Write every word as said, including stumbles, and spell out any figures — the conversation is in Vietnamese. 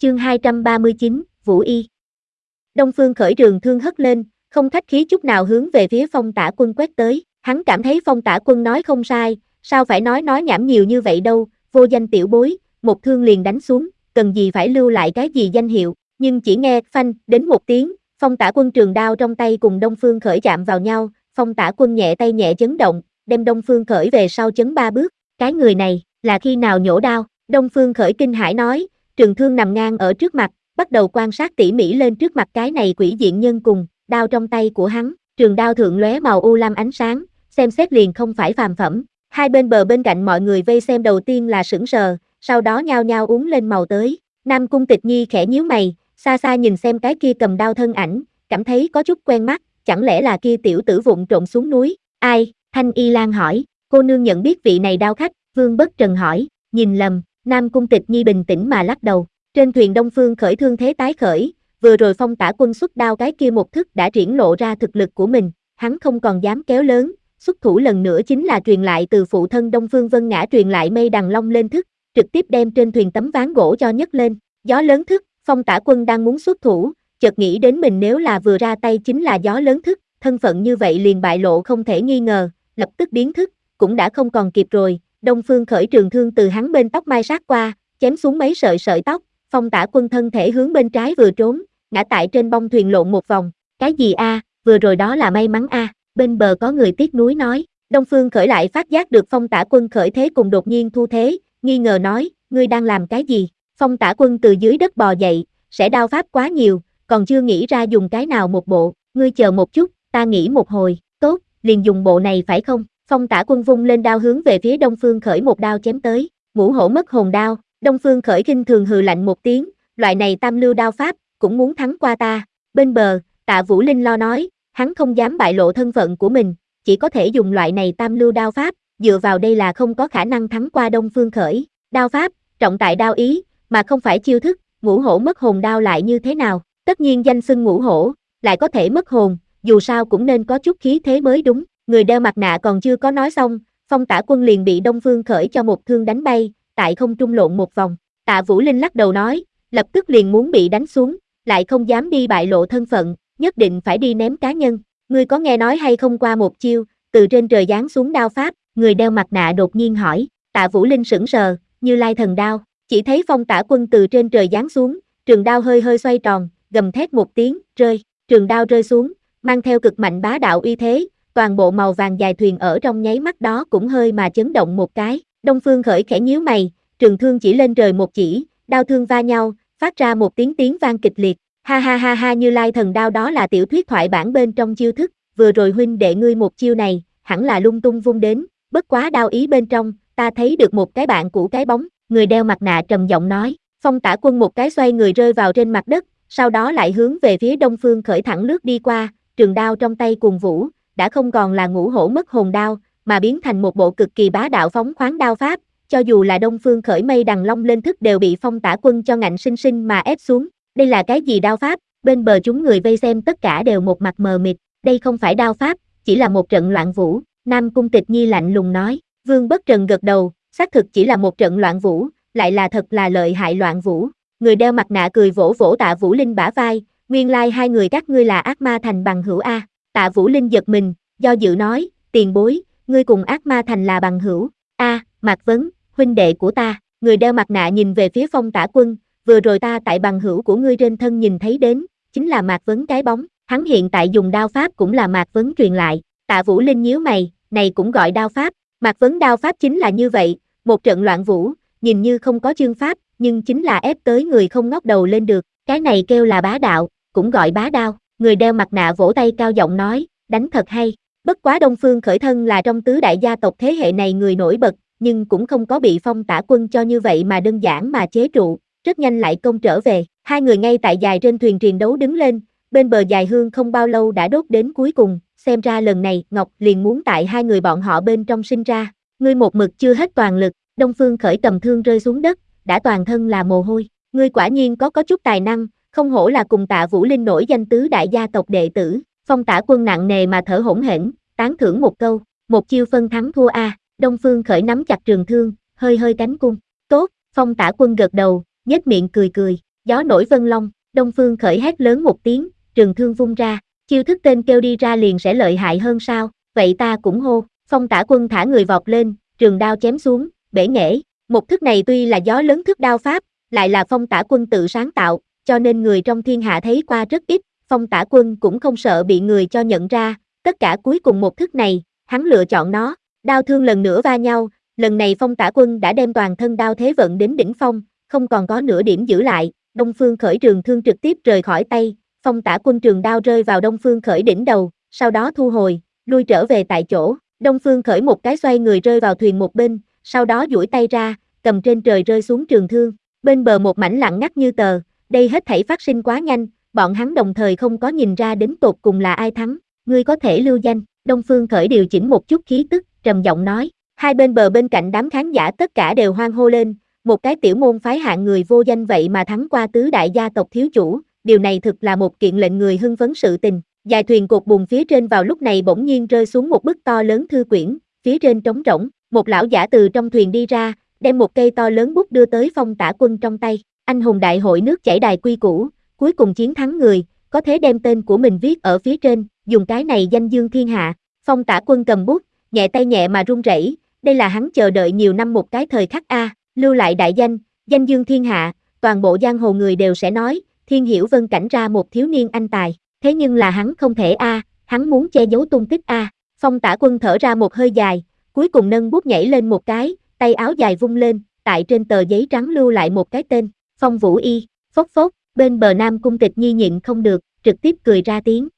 Chương hai trăm ba mươi chín, Vũ Y. Đông Phương Khởi trường thương hất lên, không khách khí chút nào hướng về phía Phong Tả Quân quét tới, hắn cảm thấy Phong Tả Quân nói không sai, sao phải nói nói nhảm nhiều như vậy đâu, vô danh tiểu bối, một thương liền đánh xuống, cần gì phải lưu lại cái gì danh hiệu, nhưng chỉ nghe phanh đến một tiếng, Phong Tả Quân trường đao trong tay cùng Đông Phương Khởi chạm vào nhau, Phong Tả Quân nhẹ tay nhẹ chấn động, đem Đông Phương Khởi về sau chấn ba bước, cái người này, là khi nào nhổ đao, Đông Phương Khởi kinh hãi nói, trường thương nằm ngang ở trước mặt, bắt đầu quan sát tỉ mỉ lên trước mặt cái này quỷ diện nhân cùng, đao trong tay của hắn, trường đao thượng lóe màu u lam ánh sáng, xem xét liền không phải phàm phẩm. Hai bên bờ bên cạnh mọi người vây xem đầu tiên là sững sờ, sau đó nhao nhao uống lên màu tới. Nam Cung Tịch Nhi khẽ nhíu mày, xa xa nhìn xem cái kia cầm đao thân ảnh, cảm thấy có chút quen mắt, chẳng lẽ là kia tiểu tử vụng trộm xuống núi? Ai? Thanh Y Lan hỏi, cô nương nhận biết vị này đao khách, Vương Bất Trần hỏi, nhìn lầm, Nam Cung Tịch Nhi bình tĩnh mà lắc đầu. Trên thuyền Đông Phương Khởi thương thế tái khởi, vừa rồi Phong Tả Quân xuất đao cái kia một thức đã triển lộ ra thực lực của mình, hắn không còn dám kéo lớn, xuất thủ lần nữa chính là truyền lại từ phụ thân Đông Phương Vân Ngã truyền lại mây đằng long lên thức, trực tiếp đem trên thuyền tấm ván gỗ cho nhấc lên, gió lớn thức, Phong Tả Quân đang muốn xuất thủ, chợt nghĩ đến mình nếu là vừa ra tay chính là gió lớn thức, thân phận như vậy liền bại lộ không thể nghi ngờ, lập tức biến thức, cũng đã không còn kịp rồi, Đông Phương Khởi trường thương từ hắn bên tóc mai sát qua, chém xuống mấy sợi sợi tóc. Phong Tả Quân thân thể hướng bên trái vừa trốn, ngã tại trên bông thuyền lộn một vòng, cái gì a, à, vừa rồi đó là may mắn a, à. Bên bờ có người tiếc nuối nói, Đông Phương Khởi lại phát giác được Phong Tả Quân khởi thế cùng đột nhiên thu thế, nghi ngờ nói, ngươi đang làm cái gì? Phong Tả Quân từ dưới đất bò dậy, sẽ đao pháp quá nhiều, còn chưa nghĩ ra dùng cái nào một bộ, ngươi chờ một chút, ta nghĩ một hồi, tốt, liền dùng bộ này phải không? Phong Tả Quân vung lên đao hướng về phía Đông Phương Khởi một đao chém tới, ngũ hổ mất hồn đao. Đông Phương Khởi khinh thường hừ lạnh một tiếng, loại này tam lưu đao pháp, cũng muốn thắng qua ta. Bên bờ, Tạ Vũ Linh lo nói, hắn không dám bại lộ thân phận của mình, chỉ có thể dùng loại này tam lưu đao pháp, dựa vào đây là không có khả năng thắng qua Đông Phương Khởi. Đao pháp, trọng tại đao ý, mà không phải chiêu thức, ngũ hổ mất hồn đao lại như thế nào? Tất nhiên danh xưng ngũ hổ, lại có thể mất hồn, dù sao cũng nên có chút khí thế mới đúng. Người đeo mặt nạ còn chưa có nói xong, Phong Tả Quân liền bị Đông Phương Khởi cho một thương đánh bay, tại không trung lộn một vòng. Tạ Vũ Linh lắc đầu nói, lập tức liền muốn bị đánh xuống, lại không dám đi bại lộ thân phận, nhất định phải đi ném cá nhân. Ngươi có nghe nói hay không qua một chiêu, từ trên trời giáng xuống đao pháp, người đeo mặt nạ đột nhiên hỏi. Tạ Vũ Linh sững sờ, Như Lai thần đao, chỉ thấy Phong Tả Quân từ trên trời giáng xuống, trường đao hơi hơi xoay tròn, gầm thét một tiếng, rơi, trường đao rơi xuống, mang theo cực mạnh bá đạo uy thế, toàn bộ màu vàng dài thuyền ở trong nháy mắt đó cũng hơi mà chấn động một cái. Đông Phương Khởi khẽ nhíu mày, trường thương chỉ lên trời một chỉ, đao thương va nhau, phát ra một tiếng tiếng vang kịch liệt. Ha ha ha ha, Như Lai thần đao đó là tiểu thuyết thoại bản bên trong chiêu thức, vừa rồi huynh đệ ngươi một chiêu này, hẳn là lung tung vung đến, bất quá đao ý bên trong, ta thấy được một cái bạn cũ cái bóng, người đeo mặt nạ trầm giọng nói. Phong Tả Quân một cái xoay người rơi vào trên mặt đất, sau đó lại hướng về phía Đông Phương Khởi thẳng lướt đi qua, trường đao trong tay cuồng vũ, đã không còn là ngũ hổ mất hồn đao, mà biến thành một bộ cực kỳ bá đạo phóng khoáng đao pháp, cho dù là Đông Phương Khởi mây đằng long lên thức đều bị Phong Tả Quân cho ngạnh sinh sinh mà ép xuống. Đây là cái gì đao pháp? Bên bờ chúng người vây xem tất cả đều một mặt mờ mịt, đây không phải đao pháp, chỉ là một trận loạn vũ. Nam Cung Tịch Nhi lạnh lùng nói. Vương Bất Trần gật đầu, xác thực chỉ là một trận loạn vũ, lại là thật là lợi hại loạn vũ. Người đeo mặt nạ cười vỗ vỗ Tạ Vũ Linh bả vai, nguyên lai like hai người các ngươi là ác ma thành bằng hữu a. Tạ Vũ Linh giật mình, do dự nói, tiền bối, ngươi cùng ác ma thành là bằng hữu. A, à, Mạc Vấn, huynh đệ của ta. Người đeo mặt nạ nhìn về phía Phong Tả Quân, vừa rồi ta tại bằng hữu của ngươi trên thân nhìn thấy đến, chính là Mạc Vấn cái bóng, hắn hiện tại dùng đao pháp cũng là Mạc Vấn truyền lại. Tạ Vũ Linh nhíu mày, này cũng gọi đao pháp, Mạc Vấn đao pháp chính là như vậy, một trận loạn vũ, nhìn như không có chương pháp, nhưng chính là ép tới người không ngóc đầu lên được, cái này kêu là bá đạo, cũng gọi bá đao. Người đeo mặt nạ vỗ tay cao giọng nói, đánh thật hay. Bất quá Đông Phương Khởi thân là trong tứ đại gia tộc thế hệ này người nổi bật, nhưng cũng không có bị Phong Tả Quân cho như vậy mà đơn giản mà chế trụ, rất nhanh lại công trở về. Hai người ngay tại dài trên thuyền triền đấu đứng lên, bên bờ dài hương không bao lâu đã đốt đến cuối cùng, xem ra lần này Ngọc liền muốn tại hai người bọn họ bên trong sinh ra. Ngươi một mực chưa hết toàn lực, Đông Phương Khởi cầm thương rơi xuống đất, đã toàn thân là mồ hôi. Ngươi quả nhiên có có chút tài năng, không hổ là cùng Tạ Vũ Linh nổi danh tứ đại gia tộc đệ tử. Phong Tả Quân nặng nề mà thở hổn hển, tán thưởng một câu, một chiêu phân thắng thua a. À. Đông Phương Khởi nắm chặt trường thương, hơi hơi cánh cung. Tốt, Phong Tả Quân gật đầu, nhếch miệng cười cười. gió nổi vân long, Đông Phương Khởi hét lớn một tiếng, trường thương vung ra, chiêu thức tên kêu đi ra liền sẽ lợi hại hơn sao, vậy ta cũng hô, Phong Tả Quân thả người vọt lên, trường đao chém xuống, bể nghệ, một thức này tuy là gió lớn thức đao pháp, lại là Phong Tả Quân tự sáng tạo, cho nên người trong thiên hạ thấy qua rất ít, Phong Tả Quân cũng không sợ bị người cho nhận ra, tất cả cuối cùng một thức này, hắn lựa chọn nó, đao thương lần nữa va nhau, lần này Phong Tả Quân đã đem toàn thân đao thế vận đến đỉnh phong, không còn có nửa điểm giữ lại, Đông Phương Khởi trường thương trực tiếp rời khỏi tay, Phong Tả Quân trường đao rơi vào Đông Phương Khởi đỉnh đầu, sau đó thu hồi, lui trở về tại chỗ, Đông Phương Khởi một cái xoay người rơi vào thuyền một bên, sau đó duỗi tay ra, cầm trên trời rơi xuống trường thương, bên bờ một mảnh lặng ngắt như tờ, đây hết thảy phát sinh quá nhanh, bọn hắn đồng thời không có nhìn ra đến tột cùng là ai thắng, ngươi có thể lưu danh, Đông Phương Khởi điều chỉnh một chút khí tức, trầm giọng nói, hai bên bờ bên cạnh đám khán giả tất cả đều hoan hô lên, một cái tiểu môn phái hạng người vô danh vậy mà thắng qua tứ đại gia tộc thiếu chủ, điều này thực là một kiện lệnh người hưng phấn sự tình, dài thuyền cột buồm phía trên vào lúc này bỗng nhiên rơi xuống một bức to lớn thư quyển, phía trên trống rỗng, một lão giả từ trong thuyền đi ra, đem một cây to lớn bút đưa tới Phong Tả Quân trong tay, anh hùng đại hội nước chảy đài quy củ, cuối cùng chiến thắng người, có thể đem tên của mình viết ở phía trên, dùng cái này danh dương thiên hạ, Phong Tả Quân cầm bút, nhẹ tay nhẹ mà run rẩy, đây là hắn chờ đợi nhiều năm một cái thời khắc a, lưu lại đại danh, danh dương thiên hạ, toàn bộ giang hồ người đều sẽ nói, Thiên Hiểu Vân cảnh ra một thiếu niên anh tài, thế nhưng là hắn không thể a, hắn muốn che giấu tung tích a. Phong Tả Quân thở ra một hơi dài, cuối cùng nâng bút nhảy lên một cái, tay áo dài vung lên, tại trên tờ giấy trắng lưu lại một cái tên, Phong Vũ Y, phốc phốc, bên bờ Nam Cung Tịch Nhi nhịn không được, trực tiếp cười ra tiếng,